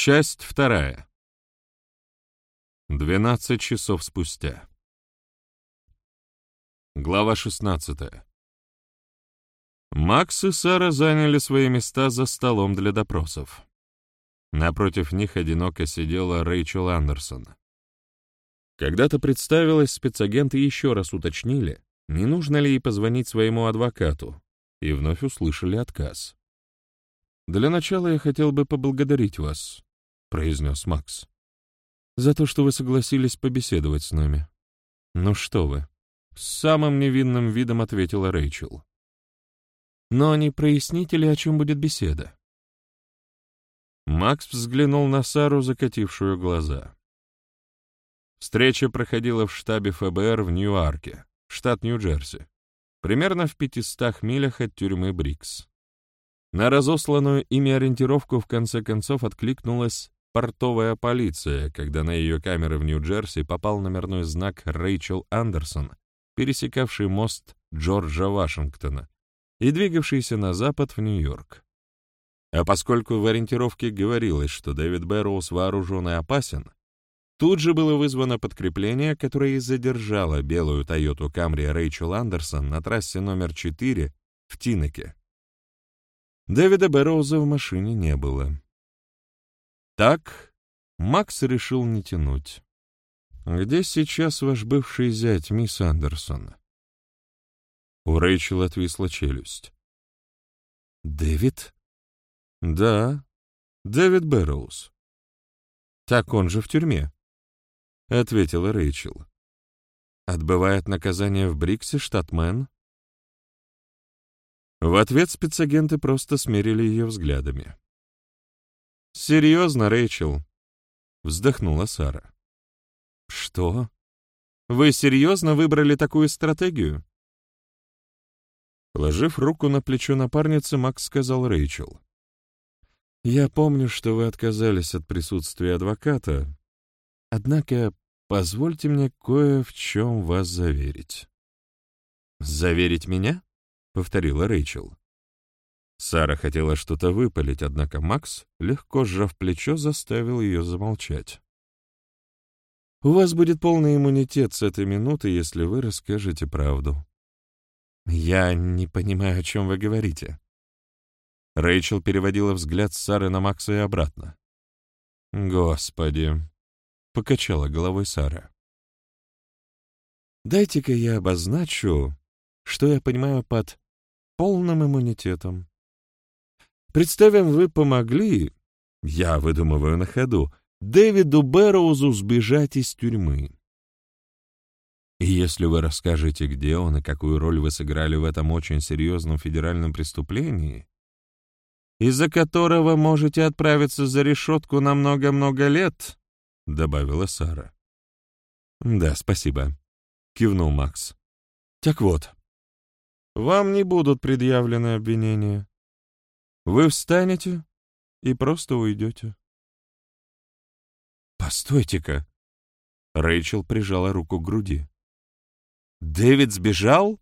Часть 2. 12 часов спустя. Глава 16. Макс и Сара заняли свои места за столом для допросов. Напротив них одиноко сидела Рэйчел Андерсон. Когда-то представилась, спецагенты еще раз уточнили, не нужно ли ей позвонить своему адвокату, и вновь услышали отказ. «Для начала я хотел бы поблагодарить вас», — произнес Макс, «за то, что вы согласились побеседовать с нами». «Ну что вы», — с самым невинным видом ответила Рэйчел. «Но не проясните ли, о чем будет беседа?» Макс взглянул на Сару, закатившую глаза. Встреча проходила в штабе ФБР в Ньюарке, штат Нью-Джерси, примерно в 500 милях от тюрьмы Брикс. На разосланную ими ориентировку в конце концов откликнулась портовая полиция, когда на ее камеры в Нью-Джерси попал номерной знак Рэйчел Андерсон, пересекавший мост Джорджа Вашингтона и двигавшийся на запад в Нью-Йорк. А поскольку в ориентировке говорилось, что Дэвид Бэрроуз вооружен и опасен, тут же было вызвано подкрепление, которое и задержало белую Тойоту Камри Рэйчел Андерсон на трассе номер 4 в Тинеке. Дэвида Бэрроуза в машине не было. Так Макс решил не тянуть. «Где сейчас ваш бывший зять, мисс Андерсон?» У Рэйчел отвисла челюсть. «Дэвид?» «Да, Дэвид Бэрроуз». «Так он же в тюрьме», — ответила Рэйчел. «Отбывает наказание в Бриксе, штат Мэн». В ответ спецагенты просто смерили ее взглядами. «Серьезно, Рэйчел?» — вздохнула Сара. «Что? Вы серьезно выбрали такую стратегию?» Положив руку на плечо напарницы, Макс сказал Рэйчел. «Я помню, что вы отказались от присутствия адвоката, однако позвольте мне кое в чем вас заверить». «Заверить меня?» — повторила Рэйчел. Сара хотела что-то выпалить, однако Макс, легко сжав плечо, заставил ее замолчать. «У вас будет полный иммунитет с этой минуты, если вы расскажете правду». «Я не понимаю, о чем вы говорите». Рэйчел переводила взгляд с Сары на Макса и обратно. «Господи!» — покачала головой Сара. «Дайте-ка я обозначу, что я понимаю под полным иммунитетом. Представим, вы помогли, я выдумываю на ходу, Дэвиду Бэрроузу сбежать из тюрьмы. И если вы расскажете, где он и какую роль вы сыграли в этом очень серьезном федеральном преступлении, из-за которого можете отправиться за решетку на много-много лет, — добавила Сара. «Да, спасибо», — кивнул Макс. «Так вот, вам не будут предъявлены обвинения. Вы встанете и просто уйдете». «Постойте-ка!» Рэйчел прижала руку к груди. «Дэвид сбежал?»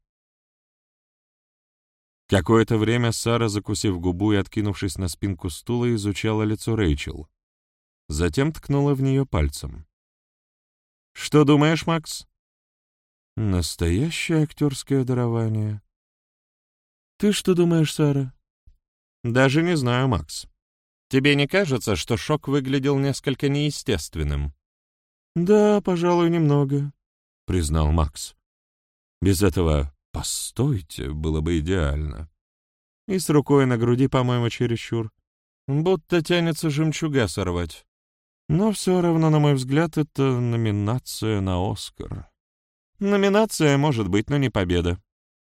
Какое-то время Сара, закусив губу и откинувшись на спинку стула, изучала лицо Рэйчел. Затем ткнула в нее пальцем. «Что думаешь, Макс?» «Настоящее актерское дарование». «Ты что думаешь, Сара?» «Даже не знаю, Макс. Тебе не кажется, что шок выглядел несколько неестественным?» «Да, пожалуй, немного», — признал Макс. «Без этого «постойте» было бы идеально. И с рукой на груди, по-моему, чересчур. Будто тянется жемчуга сорвать. Но все равно, на мой взгляд, это номинация на «Оскар». Номинация, может быть, но не победа».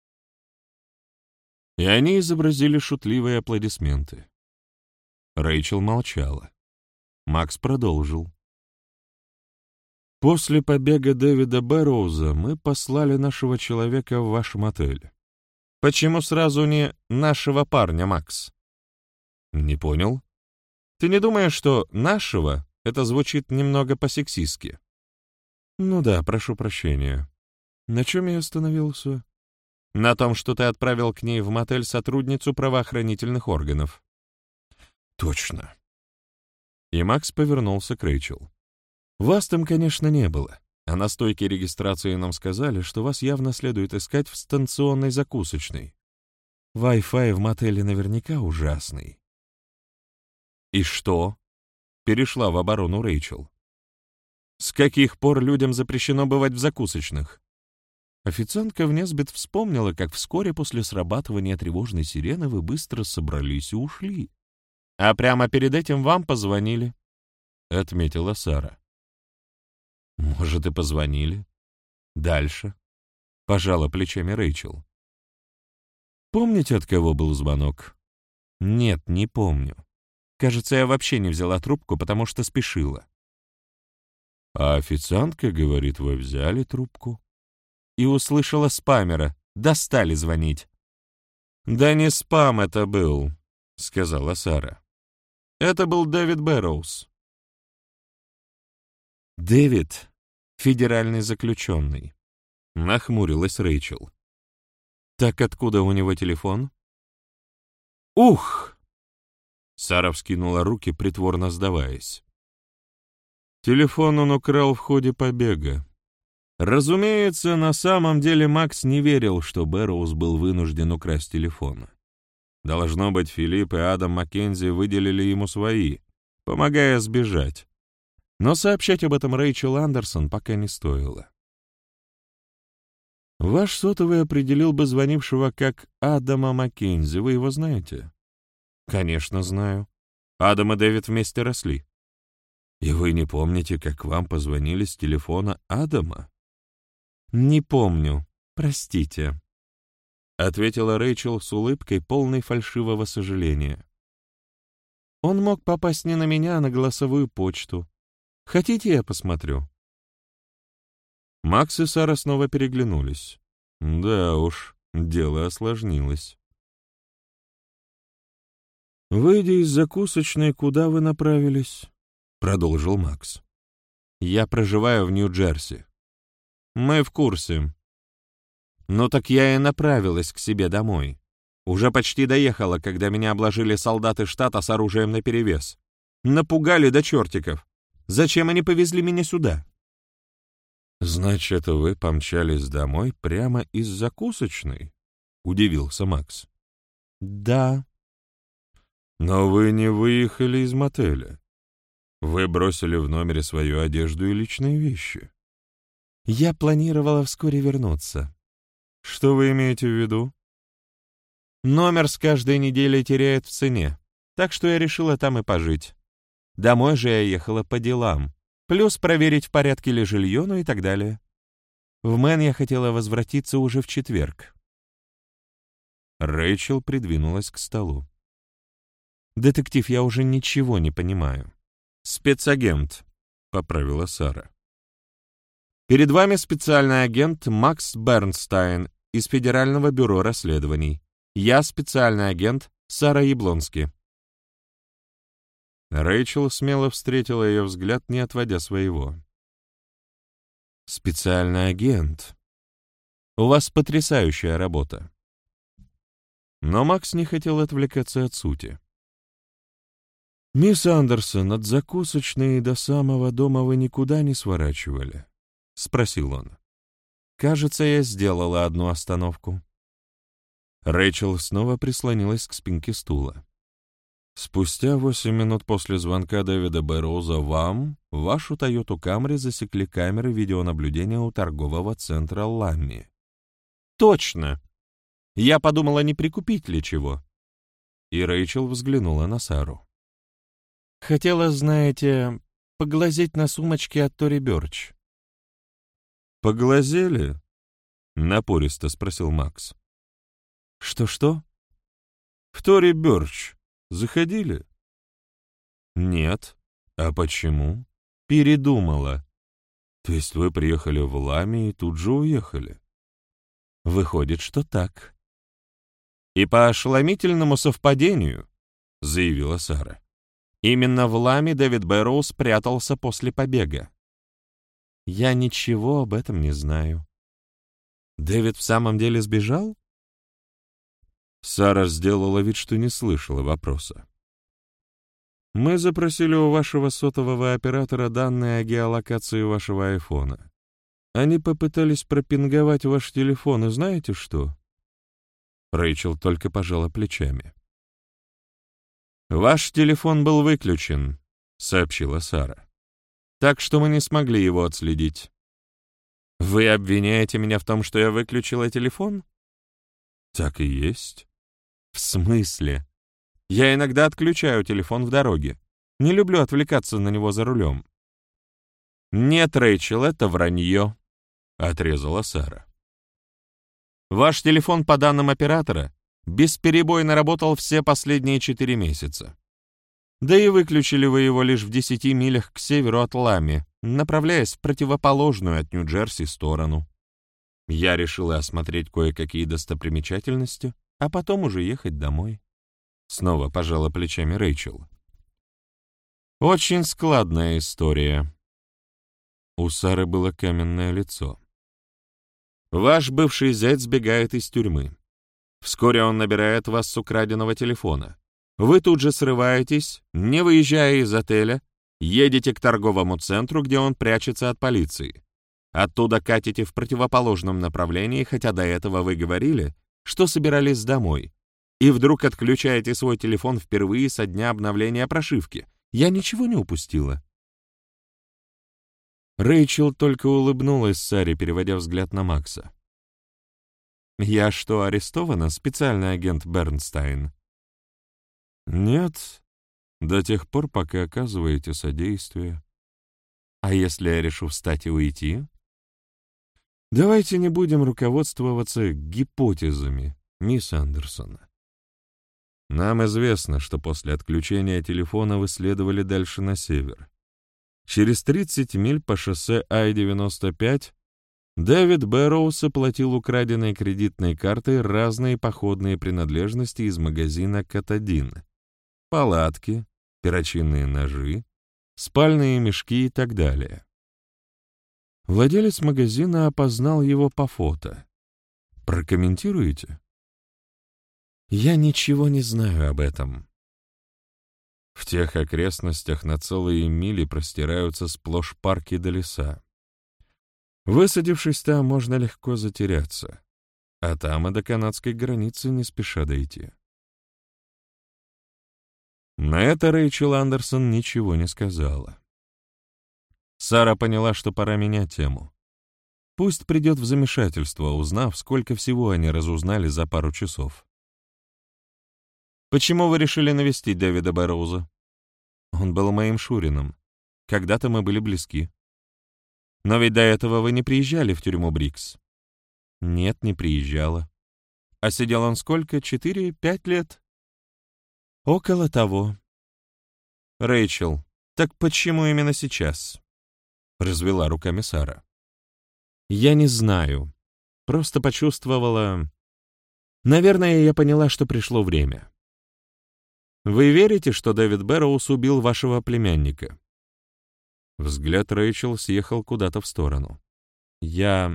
И они изобразили шутливые аплодисменты. Рэйчел молчала. Макс продолжил. «После побега Дэвида Бэрроуза мы послали нашего человека в ваш мотель». «Почему сразу не нашего парня, Макс?» «Не понял?» «Ты не думаешь, что «нашего» — это звучит немного по-сексистски?» «Ну да, прошу прощения. На чем я остановился?» «На том, что ты отправил к ней в мотель сотрудницу правоохранительных органов». «Точно. И Макс повернулся к Рэйчел. «Вас там, конечно, не было, а на стойке регистрации нам сказали, что вас явно следует искать в станционной закусочной. Wi-Fi в мотеле наверняка ужасный». «И что?» — перешла в оборону Рэйчел. «С каких пор людям запрещено бывать в закусочных?» Официантка в Несбит вспомнила, как вскоре после срабатывания тревожной сирены вы быстро собрались и ушли. «А прямо перед этим вам позвонили», — отметила Сара. «Может, и позвонили. Дальше?» — пожала плечами Рэйчел. «Помните, от кого был звонок?» «Нет, не помню. Кажется, я вообще не взяла трубку, потому что спешила». «А официантка говорит, вы взяли трубку?» И услышала спамера. Достали звонить. «Да не спам это был», — сказала Сара. «Это был Дэвид Бэрроуз». «Дэвид — федеральный заключенный», — нахмурилась Рэйчел. «Так откуда у него телефон?» «Ух!» — Сара вскинула руки, притворно сдаваясь. «Телефон он украл в ходе побега. Разумеется, на самом деле Макс не верил, что Бэрроуз был вынужден украсть телефон. Должно быть, Филипп и Адам Маккензи выделили ему свои, помогая сбежать. Но сообщать об этом Рэйчел Андерсон пока не стоило. «Ваш сотовый определил бы звонившего как Адама Маккензи. Вы его знаете?» «Конечно, знаю. Адам и Дэвид вместе росли». «И вы не помните, как вам позвонили с телефона Адама?» «Не помню. Простите», — ответила Рэйчел с улыбкой, полной фальшивого сожаления. «Он мог попасть не на меня, а на голосовую почту. Хотите, я посмотрю?» Макс и Сара снова переглянулись. Да уж, дело осложнилось. «Выйдя из закусочной, куда вы направились?» — продолжил Макс. «Я проживаю в Нью-Джерси». «Мы в курсе». «Ну так я и направилась к себе домой. Уже почти доехала, когда меня обложили солдаты штата с оружием наперевес. Напугали до чертиков. Зачем они повезли меня сюда?» «Значит, вы помчались домой прямо из закусочной?» — удивился Макс. «Да». «Но вы не выехали из мотеля. Вы бросили в номере свою одежду и личные вещи». «Я планировала вскоре вернуться». «Что вы имеете в виду?» «Номер с каждой неделей теряет в цене, так что я решила там и пожить. Домой же я ехала по делам, плюс проверить, в порядке ли жилье, ну и так далее. В Мэн я хотела возвратиться уже в четверг». Рэйчел придвинулась к столу. «Детектив, я уже ничего не понимаю». «Спецагент», — поправила Сара. «Перед вами специальный агент Макс Бернстайн из Федерального бюро расследований. Я специальный агент Сара Яблонски». Рэйчел смело встретила ее взгляд, не отводя своего. «Специальный агент. У вас потрясающая работа». Но Макс не хотел отвлекаться от сути. «Мисс Андерсон, от закусочной до самого дома вы никуда не сворачивали?» — спросил он. «Кажется, я сделала одну остановку». Рэйчел снова прислонилась к спинке стула. «Спустя 8 минут после звонка Дэвида Бэрроуза вам, вашу Тойоту Камри засекли камеры видеонаблюдения у торгового центра Ламми». «Точно! Я подумала, не прикупить ли чего». И Рэйчел взглянула на Сару. «Хотела, знаете, поглазеть на сумочки от Тори Бёрч». «Поглазели?» — напористо спросил Макс. «Что-что?» «В Тори Бёрч заходили?» «Нет. А почему?» «Передумала». «То есть вы приехали в Лами и тут же уехали?» «Выходит, что так». «И по ошеломительному совпадению», — заявила Сара, «именно в Лами Дэвид Бэрроуз прятался после побега». «Я ничего об этом не знаю». «Дэвид в самом деле сбежал?» Сара сделала вид, что не слышала вопроса. Мы запросили у вашего сотового оператора данные о геолокации вашего айфона. Они попытались пропинговать ваш телефон, и знаете что?» Рэйчел только пожала плечами. «Ваш телефон был выключен», — сообщила Сара. «Так что мы не смогли его отследить». «Вы обвиняете меня в том, что я выключила телефон?» «Так и есть». «В смысле? Я иногда отключаю телефон в дороге. Не люблю отвлекаться на него за рулем». «Нет, Рэйчел, это вранье», — отрезала Сара. «Ваш телефон, по данным оператора, бесперебойно работал все последние 4 месяца. Да и выключили вы его лишь в 10 милях к северу от Лами, направляясь в противоположную от Нью-Джерси сторону. Я решила осмотреть кое-какие достопримечательности, а потом уже ехать домой». Снова пожала плечами Рэйчел. «Очень складная история». У Сары было каменное лицо. «Ваш бывший зять сбегает из тюрьмы. Вскоре он набирает вас с украденного телефона. Вы тут же срываетесь, не выезжая из отеля, едете к торговому центру, где он прячется от полиции. Оттуда катите в противоположном направлении, хотя до этого вы говорили, что собирались домой. И вдруг отключаете свой телефон впервые со дня обновления прошивки. Я ничего не упустила». Рэйчел только улыбнулась Саре, переводя взгляд на Макса. «Я что, арестована, специальный агент Бернстайн?» «Нет, до тех пор, пока оказываете содействие». «А если я решу встать и уйти?» «Давайте не будем руководствоваться гипотезами, мисс Андерсон. Нам известно, что после отключения телефона вы следовали дальше на север. Через 30 миль по шоссе Ай-95 Дэвид Бэрроуз оплатил украденной кредитной картой разные походные принадлежности из магазина «Катадин». Палатки, перочинные ножи, спальные мешки и так далее. Владелец магазина опознал его по фото. Прокомментируете? Я ничего не знаю об этом. В тех окрестностях на целые мили простираются сплошь парки до леса. Высадившись там, можно легко затеряться, а там и до канадской границы не спеша дойти. На это Рэйчел Андерсон ничего не сказала. Сара поняла, что пора менять тему. Пусть придет в замешательство, узнав, сколько всего они разузнали за пару часов. «Почему вы решили навестить Дэвида Бэрроуза?» «Он был моим шурином. Когда-то мы были близки». «Но ведь до этого вы не приезжали в тюрьму Брикс?» «Нет, не приезжала». «А сидел он сколько? 4-5 лет?» «Около того». «Рэйчел, так почему именно сейчас?» — развела руками Сара. «Я не знаю. Просто почувствовала... Наверное, я поняла, что пришло время». «Вы верите, что Дэвид Бэрроуз убил вашего племянника?» Взгляд Рэйчел съехал куда-то в сторону. Да,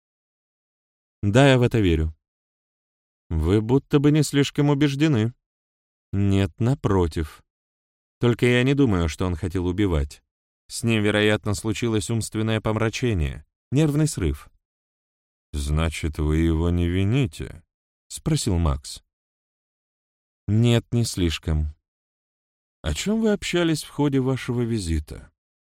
я в это верю». «Вы будто бы не слишком убеждены». «Нет, напротив. Только я не думаю, что он хотел убивать. С ним, вероятно, случилось умственное помрачение, нервный срыв». «Значит, вы его не вините?» — спросил Макс. «Нет, не слишком». «О чем вы общались в ходе вашего визита?»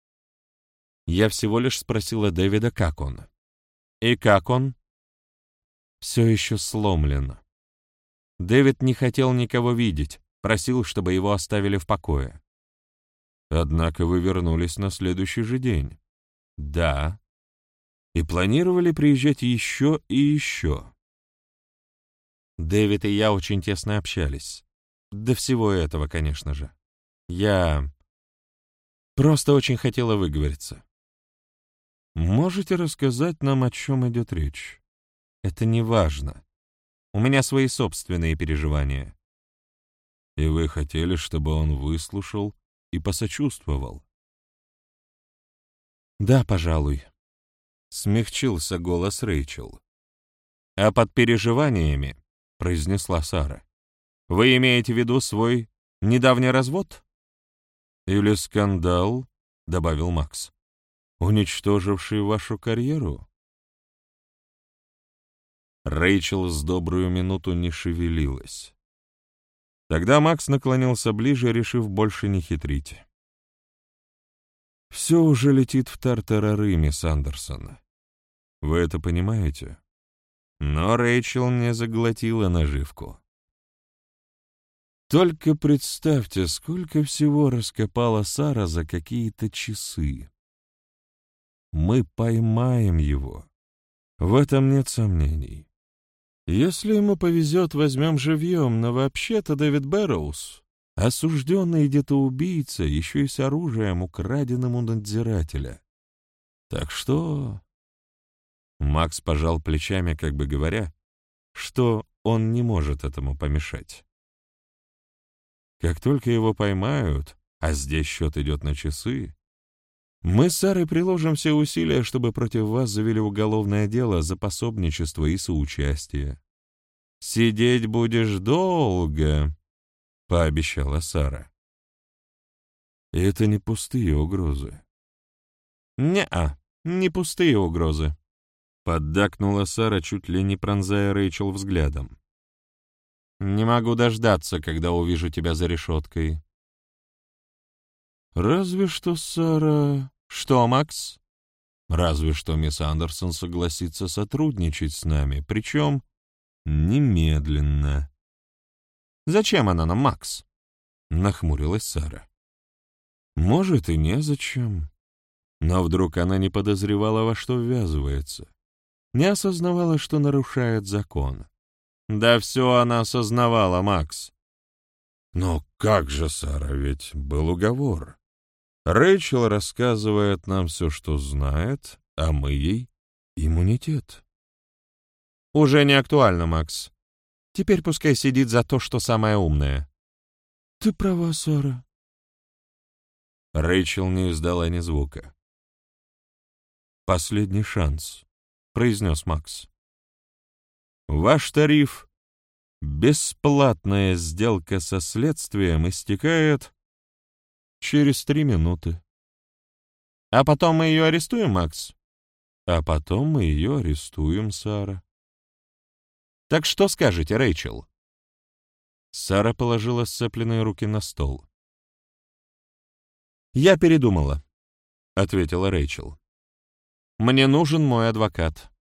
Я всего лишь спросила Дэвида, как он. «И как он?» «Все еще сломлен. Дэвид не хотел никого видеть, просил, чтобы его оставили в покое». «Однако вы вернулись на следующий же день». «Да». «И планировали приезжать еще и еще». Дэвид и я очень тесно общались. До всего этого, конечно же. Я просто очень хотела выговориться. Можете рассказать нам, о чем идет речь? Это не важно. У меня свои собственные переживания. И вы хотели, чтобы он выслушал и посочувствовал? Да, пожалуй. Смягчился голос Рэйчел. А под переживаниями, произнесла Сара, вы имеете в виду свой недавний развод? Или скандал, — добавил Макс, — уничтоживший вашу карьеру? Рэйчел с добрую минуту не шевелилась. Тогда Макс наклонился ближе, решив больше не хитрить. «Все уже летит в тартарары, мисс Андерсон. Вы это понимаете?» Но Рэйчел не заглотила наживку. Только представьте, сколько всего раскопала Сара за какие-то часы. Мы поймаем его. В этом нет сомнений. Если ему повезет, возьмем живьем, но вообще-то Дэвид Бэрроуз — осужденный где-то убийца, еще и с оружием, украденным у надзирателя. Так что... Макс пожал плечами, как бы говоря, что он не может этому помешать. Как только его поймают, а здесь счет идет на часы, мы с Сарой приложим все усилия, чтобы против вас завели уголовное дело за пособничество и соучастие. «Сидеть будешь долго», — пообещала Сара. И это не пустые угрозы. «Не-а, не пустые угрозы», — поддакнула Сара, чуть ли не пронзая Рэйчел взглядом. «Не могу дождаться, когда увижу тебя за решеткой». «Разве что, Сара...» «Что, Макс?» «Разве что мисс Андерсон согласится сотрудничать с нами, причем немедленно». «Зачем она нам, Макс?» — нахмурилась Сара. «Может, и незачем. Но вдруг она не подозревала, во что ввязывается, не осознавала, что нарушает закон». «Да все она осознавала, Макс». «Но как же, Сара, ведь был уговор. Рэйчел рассказывает нам все, что знает, а мы ей иммунитет». «Уже не актуально, Макс. Теперь пускай сидит за то, что самое умное». «Ты права, Сара». Рэйчел не издала ни звука. «Последний шанс», — произнес Макс. «Ваш тариф — бесплатная сделка со следствием истекает через 3 минуты». «А потом мы ее арестуем, Макс?» «А потом мы ее арестуем, Сара». «Так что скажете, Рэйчел?» Сара положила сцепленные руки на стол. «Я передумала», — ответила Рэйчел. «Мне нужен мой адвокат».